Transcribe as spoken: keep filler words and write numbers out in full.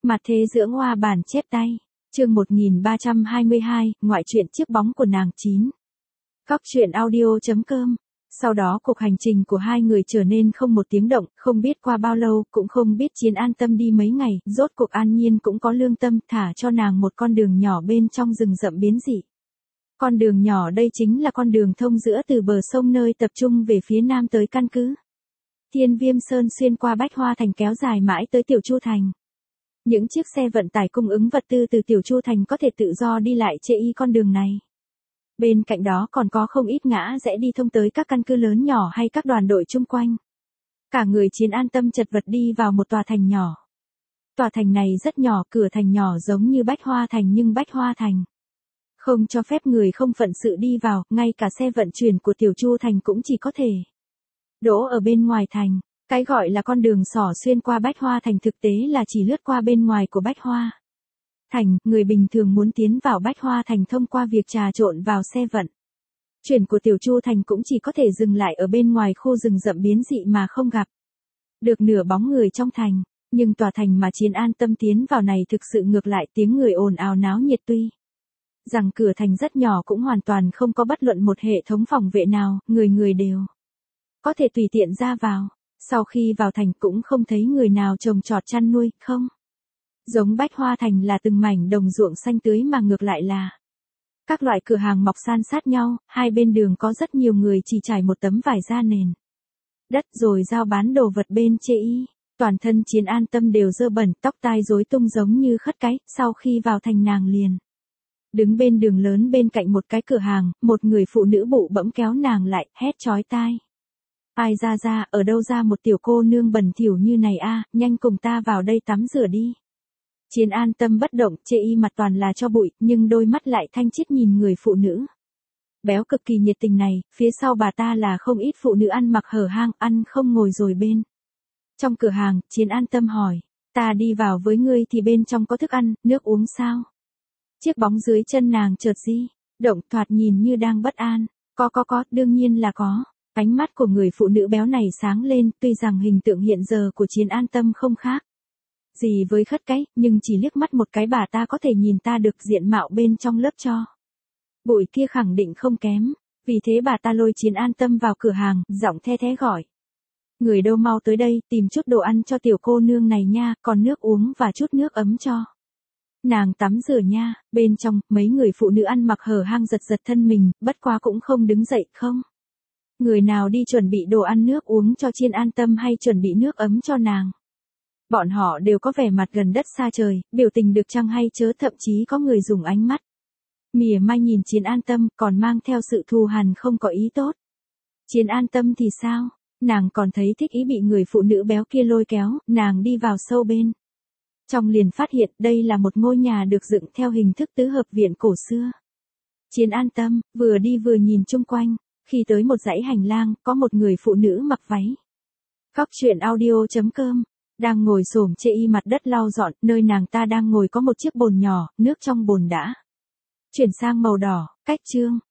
Mặt thế dưỡng hoa bản chép tay. Chương một nghìn ba trăm hai mươi hai, ngoại truyện chiếc bóng của nàng chín. Góc truyện audio chấm com. Sau đó cuộc hành trình của hai người trở nên không một tiếng động, không biết qua bao lâu, cũng không biết Chiến an tâm đi mấy ngày, rốt cuộc An Nhiên cũng có lương tâm thả cho nàng một con đường nhỏ bên trong rừng rậm biến dị. Con đường nhỏ đây chính là con đường thông giữa từ bờ sông nơi tập trung về phía nam tới căn cứ Thiên Viêm Sơn, xuyên qua Bách Hoa Thành kéo dài mãi tới Tiểu Chu Thành. Những chiếc xe vận tải cung ứng vật tư từ Tiểu Chu Thành có thể tự do đi lại trên con đường này. Bên cạnh đó còn có không ít ngã rẽ đi thông tới các căn cứ lớn nhỏ hay các đoàn đội chung quanh. Cả người Chiến an tâm chật vật đi vào một tòa thành nhỏ. Tòa thành này rất nhỏ, cửa thành nhỏ giống như Bách Hoa Thành nhưng Bách Hoa Thành không cho phép người không phận sự đi vào, ngay cả xe vận chuyển của Tiểu Chu Thành cũng chỉ có thể đỗ ở bên ngoài thành. Cái gọi là con đường sỏ xuyên qua Bách Hoa Thành thực tế là chỉ lướt qua bên ngoài của Bách Hoa Thành, người bình thường muốn tiến vào Bách Hoa Thành thông qua việc trà trộn vào xe vận chuyển của Tiểu Chu Thành cũng chỉ có thể dừng lại ở bên ngoài khu rừng rậm biến dị mà không gặp được nửa bóng người trong thành. Nhưng tòa thành mà Chiến an tâm tiến vào này thực sự ngược lại, tiếng người ồn ào náo nhiệt, tuy rằng cửa thành rất nhỏ cũng hoàn toàn không có bất luận một hệ thống phòng vệ nào, người người đều có thể tùy tiện ra vào. Sau khi vào thành cũng không thấy người nào trồng trọt chăn nuôi, không giống Bách Hoa Thành là từng mảnh đồng ruộng xanh tưới mà ngược lại là các loại cửa hàng mọc san sát nhau, hai bên đường có rất nhiều người chỉ trải một tấm vải ra nền đất rồi giao bán đồ vật bên chê y. Toàn thân Chiến an tâm đều dơ bẩn, tóc tai rối tung giống như khất cái. Sau khi vào thành nàng liền đứng bên đường lớn bên cạnh một cái cửa hàng, một người phụ nữ bụ bẫm kéo nàng lại, hét chói tai. Ai ra ra, ở đâu ra một tiểu cô nương bẩn thỉu như này a, nhanh cùng ta vào đây tắm rửa đi. Chiến an tâm bất động, chê y mặt toàn là cho bụi, nhưng đôi mắt lại thanh chiết nhìn người phụ nữ béo cực kỳ nhiệt tình này, phía sau bà ta là không ít phụ nữ ăn mặc hở hang, ăn không ngồi rồi bên trong cửa hàng. Chiến an tâm hỏi, ta đi vào với ngươi thì bên trong có thức ăn, nước uống sao? Chiếc bóng dưới chân nàng chợt di động, thoạt nhìn như đang bất an. Có có có, đương nhiên là có. Ánh mắt của người phụ nữ béo này sáng lên, tuy rằng hình tượng hiện giờ của Chiến an tâm không khác gì với khất cái, nhưng chỉ liếc mắt một cái bà ta có thể nhìn ta được diện mạo bên trong lớp cho bụi kia khẳng định không kém. Vì thế bà ta lôi Chiến an tâm vào cửa hàng, giọng the thé gọi. Người đâu mau tới đây, tìm chút đồ ăn cho tiểu cô nương này nha, còn nước uống và chút nước ấm cho nàng tắm rửa nha. Bên trong, mấy người phụ nữ ăn mặc hở hang giật giật thân mình, bất quá cũng không đứng dậy, không người nào đi chuẩn bị đồ ăn nước uống cho Chiến an tâm hay chuẩn bị nước ấm cho nàng. Bọn họ đều có vẻ mặt gần đất xa trời, biểu tình được chăng hay chớ, thậm chí có người dùng ánh mắt mỉa mai nhìn Chiến an tâm, còn mang theo sự thù hằn không có ý tốt. Chiến an tâm thì sao? Nàng còn thấy thích ý bị người phụ nữ béo kia lôi kéo, nàng đi vào sâu bên trong liền phát hiện đây là một ngôi nhà được dựng theo hình thức tứ hợp viện cổ xưa. Chiến an tâm vừa đi vừa nhìn chung quanh, khi tới một dãy hành lang, có một người phụ nữ mặc váy. Góc truyện audio chấm com đang ngồi xổm chê y mặt đất lau dọn, nơi nàng ta đang ngồi có một chiếc bồn nhỏ, nước trong bồn đã chuyển sang màu đỏ. Cách chương